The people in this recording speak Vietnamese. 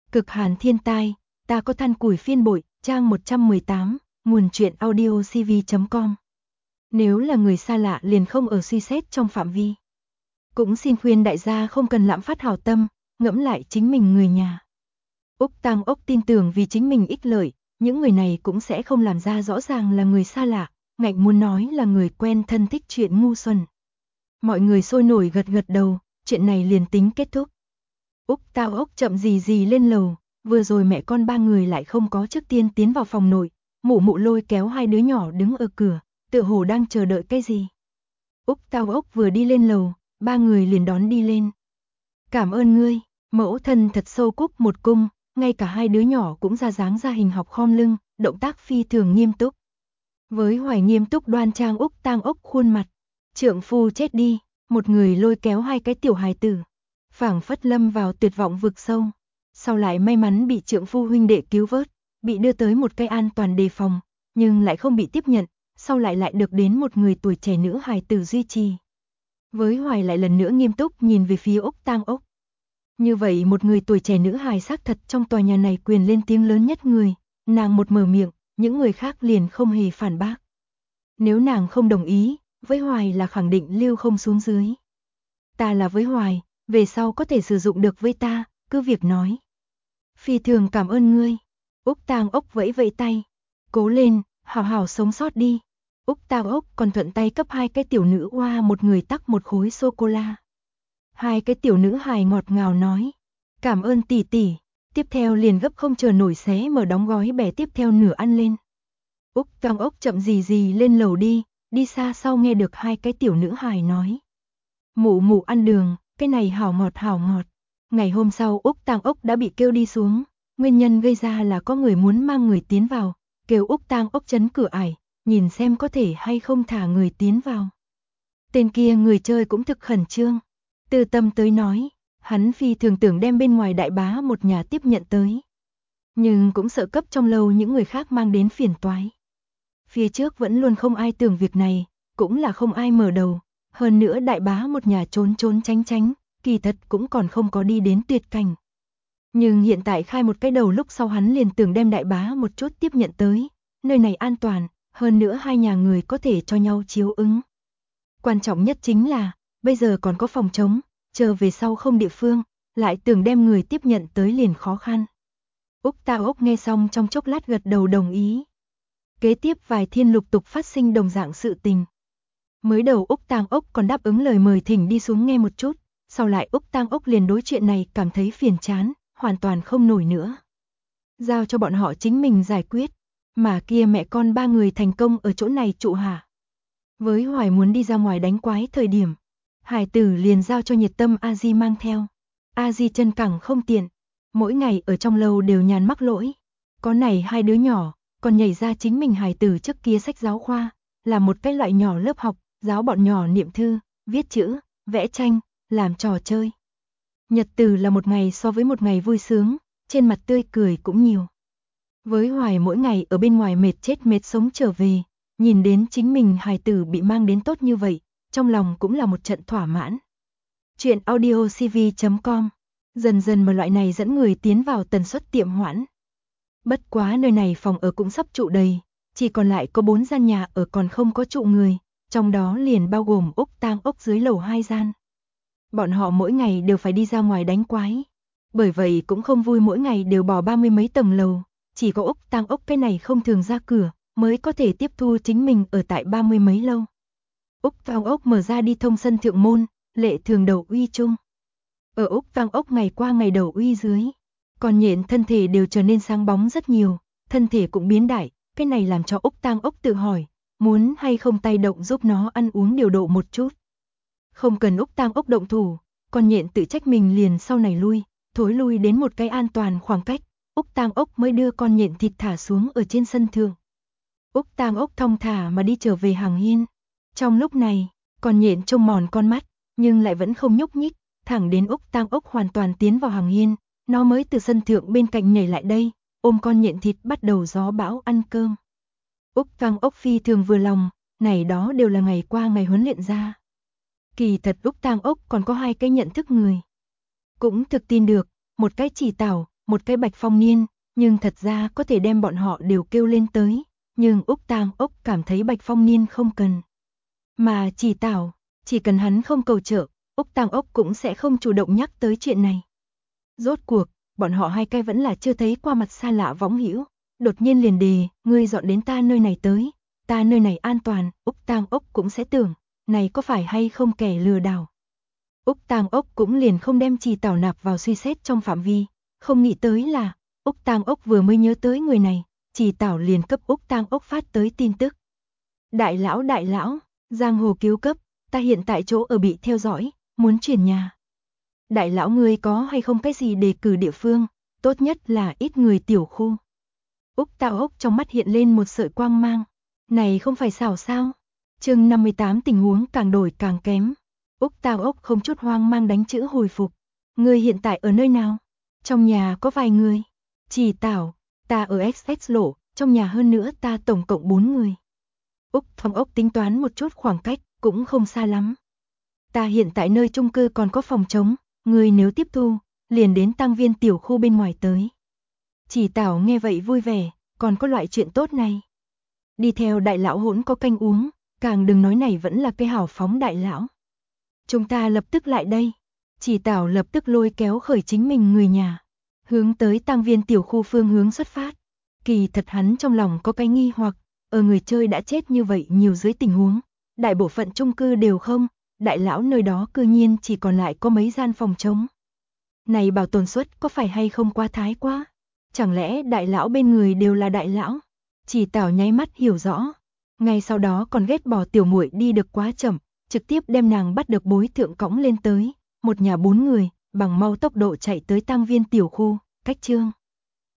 Cực hàn thiên tai, ta có than củi phiên bội, trang 118, nguồn truyện audio cv.com. Nếu là người xa lạ liền không ở suy xét trong phạm vi. Cũng xin khuyên đại gia không cần lạm phát hảo tâm, ngẫm lại chính mình người nhà. Úc Tang Ốc tin tưởng vì chính mình ích lợi, những người này cũng sẽ không làm ra rõ ràng là người xa lạ, ngạnh muốn nói là người quen thân thích chuyện ngu xuẩn. Mọi người sôi nổi gật gật đầu, chuyện này liền tính kết thúc. Úc Tang Ốc chậm gì lên lầu, vừa rồi mẹ con ba người lại không có trước tiên tiến vào phòng nội, mụ mụ lôi kéo hai đứa nhỏ đứng ở cửa, tựa hồ đang chờ đợi cái gì. Úc Tang Ốc vừa đi lên lầu, ba người liền đón đi lên. Cảm ơn ngươi, mẫu thân thật sâu cúc một cung, ngay cả hai đứa nhỏ cũng ra dáng ra hình học khom lưng, động tác phi thường nghiêm túc. Với Hoài nghiêm túc đoan trang Úc Tang Ốc khuôn mặt, trượng phu chết đi, một người lôi kéo hai cái tiểu hài tử, phảng phất lâm vào tuyệt vọng vực sâu, sau lại may mắn bị trượng phu huynh đệ cứu vớt, bị đưa tới một cái an toàn đề phòng, nhưng lại không bị tiếp nhận, sau lại được đến một người tuổi trẻ nữ hài tử duy trì. Với Hoài lại lần nữa nghiêm túc nhìn về phía Úc Tang Ốc. Như vậy một người tuổi trẻ nữ hài xác thật trong tòa nhà này quyền lên tiếng lớn nhất người, nàng một mở miệng, những người khác liền không hề phản bác. Nếu nàng không đồng ý, với Hoài là khẳng định lưu không xuống dưới. Ta là với Hoài, về sau có thể sử dụng được với ta, cứ việc nói. Phi thường cảm ơn ngươi. Úc Tang Ốc vẫy vẫy tay. Cố lên, hảo hảo sống sót đi. Úc Tang Ốc còn thuận tay cấp hai cái tiểu nữ oa một người tắc một khối sô-cô-la. Hai cái tiểu nữ hài ngọt ngào nói. Cảm ơn tỷ tỷ. Tiếp theo liền gấp không chờ nổi xé mở đóng gói bẻ tiếp theo nửa ăn lên. Úc Tang Ốc chậm gì lên lầu đi xa sau nghe được hai cái tiểu nữ hài nói. Mụ mụ ăn đường, cái này hảo ngọt. Ngày hôm sau Úc Tang Ốc đã bị kêu đi xuống, nguyên nhân gây ra là có người muốn mang người tiến vào, kêu Úc Tang Ốc chấn cửa ải, nhìn xem có thể hay không thả người tiến vào. Tên kia người chơi cũng thực khẩn trương, Tư Tâm tới nói, hắn phi thường tưởng đem bên ngoài đại bá một nhà tiếp nhận tới. Nhưng cũng sợ cấp trong lâu những người khác mang đến phiền toái. Phía trước vẫn luôn không ai tưởng việc này, cũng là không ai mở đầu, hơn nữa đại bá một nhà trốn tránh, kỳ thật cũng còn không có đi đến tuyệt cảnh. Nhưng hiện tại khai một cái đầu lúc sau hắn liền tưởng đem đại bá một chút tiếp nhận tới, nơi này an toàn, hơn nữa hai nhà người có thể cho nhau chiếu ứng. Quan trọng nhất chính là, bây giờ còn có phòng trống, chờ về sau không địa phương, lại tưởng đem người tiếp nhận tới liền khó khăn. Úc Tang Ốc nghe xong trong chốc lát gật đầu đồng ý. Kế tiếp vài thiên lục tục phát sinh đồng dạng sự tình. Mới đầu Úc Tang Ốc còn đáp ứng lời mời thỉnh đi xuống nghe một chút, sau lại Úc Tang Ốc liền đối chuyện này cảm thấy phiền chán, hoàn toàn không nổi nữa. Giao cho bọn họ chính mình giải quyết, mà kia mẹ con ba người thành công ở chỗ này trụ hạ. Với Hoài muốn đi ra ngoài đánh quái thời điểm, hải tử liền giao cho nhiệt tâm A Di mang theo. A Di chân cẳng không tiện, mỗi ngày ở trong lâu đều nhàn mắc lỗi. Có này hai đứa nhỏ, còn nhảy ra chính mình hải tử trước kia sách giáo khoa, là một cái loại nhỏ lớp học, giáo bọn nhỏ niệm thư, viết chữ, vẽ tranh, làm trò chơi. Nhật tử là một ngày so với một ngày vui sướng, trên mặt tươi cười cũng nhiều. Với Hoài mỗi ngày ở bên ngoài mệt chết mệt sống trở về, nhìn đến chính mình hài tử bị mang đến tốt như vậy, trong lòng cũng là một trận thỏa mãn. Chuyện audio cv.com, dần mà loại này dẫn người tiến vào tần suất tiệm hoãn. Bất quá nơi này phòng ở cũng sắp trụ đầy, chỉ còn lại có 4 gian nhà ở còn không có trụ người, trong đó liền bao gồm Úc Tang Ốc dưới lầu 2 gian. Bọn họ mỗi ngày đều phải đi ra ngoài đánh quái, bởi vậy cũng không vui mỗi ngày đều bò 30 mấy tầng lầu, chỉ có Úc Tang Ốc cái này không thường ra cửa, mới có thể tiếp thu chính mình ở tại 30 mấy lâu. Úc Tang Ốc mở ra đi thông sân thượng môn, lệ thường đầu uy chung. Ở Úc Tang Ốc ngày qua ngày đầu uy dưới, còn nhện thân thể đều trở nên sáng bóng rất nhiều, thân thể cũng biến đại, cái này làm cho Úc Tang Ốc tự hỏi, muốn hay không tay động giúp nó ăn uống điều độ một chút. Không cần Úc Tang Ốc động thủ, con nhện tự trách mình liền sau này thối lui đến một cái an toàn khoảng cách, Úc Tang Ốc mới đưa con nhện thịt thả xuống ở trên sân thượng. Úc Tang Ốc thong thả mà đi trở về hàng hiên. Trong lúc này, con nhện trông mòn con mắt, nhưng lại vẫn không nhúc nhích, thẳng đến Úc Tang Ốc hoàn toàn tiến vào hàng hiên, nó mới từ sân thượng bên cạnh nhảy lại đây, ôm con nhện thịt bắt đầu gió bão ăn cơm. Úc Tang Ốc phi thường vừa lòng, này đó đều là ngày qua ngày huấn luyện ra. Kỳ thật Úc Tang Ốc còn có hai cái nhận thức người. Cũng thực tin được, một cái chỉ tảo, một cái Bạch Phong Niên, nhưng thật ra có thể đem bọn họ đều kêu lên tới, nhưng Úc Tang Ốc cảm thấy Bạch Phong Niên không cần. Mà Chỉ Tảo, chỉ cần hắn không cầu trợ, Úc Tang Ốc cũng sẽ không chủ động nhắc tới chuyện này. Rốt cuộc, bọn họ hai cái vẫn là chưa thấy qua mặt xa lạ võng hữu, đột nhiên liền đề, ngươi dọn đến ta nơi này tới, ta nơi này an toàn, Úc Tang Ốc cũng sẽ tưởng, này có phải hay không kẻ lừa đảo. Úc Tang Ốc cũng liền không đem Chỉ Tảo nạp vào suy xét trong phạm vi, không nghĩ tới là, Úc Tang Ốc vừa mới nhớ tới người này, Chỉ Tảo liền cấp Úc Tang Ốc phát tới tin tức. Đại lão, giang hồ cứu cấp, ta hiện tại chỗ ở bị theo dõi, muốn chuyển nhà. Đại lão ngươi có hay không cái gì đề cử địa phương, tốt nhất là ít người tiểu khu. Úc Tang Ốc trong mắt hiện lên một sợi quang mang, này không phải xảo sao? Chương 58 tình huống càng đổi càng kém. Úc Tang Ốc không chút hoang mang đánh chữ hồi phục. Ngươi hiện tại ở nơi nào? Trong nhà có vài người. Chỉ Tảo, ta ở XX lộ, trong nhà hơn nữa ta tổng cộng 4 người. Úc Tang Ốc tính toán một chút khoảng cách, cũng không xa lắm. Ta hiện tại nơi chung cư còn có phòng trống, ngươi nếu tiếp thu, liền đến Tăng Viên tiểu khu bên ngoài tới. Chỉ Tảo nghe vậy vui vẻ, còn có loại chuyện tốt này. Đi theo đại lão hỗn có canh uống, càng đừng nói này vẫn là cái hào phóng đại lão. Chúng ta lập tức lại đây. Chỉ Tảo lập tức lôi kéo khởi chính mình người nhà, hướng tới Tăng Viên tiểu khu phương hướng xuất phát. Kỳ thật hắn trong lòng có cái nghi hoặc, ở người chơi đã chết như vậy nhiều dưới tình huống, đại bộ phận chung cư đều không, đại lão nơi đó cư nhiên chỉ còn lại có mấy gian phòng trống. Này bảo tồn suất có phải hay không quá thái quá? Chẳng lẽ đại lão bên người đều là đại lão? Chỉ Tảo nháy mắt hiểu rõ, ngay sau đó còn ghét bỏ tiểu muội đi được quá chậm, trực tiếp đem nàng bắt được bối thượng cõng lên tới, một nhà 4 người, bằng mau tốc độ chạy tới Tăng Viên tiểu khu, cách Trương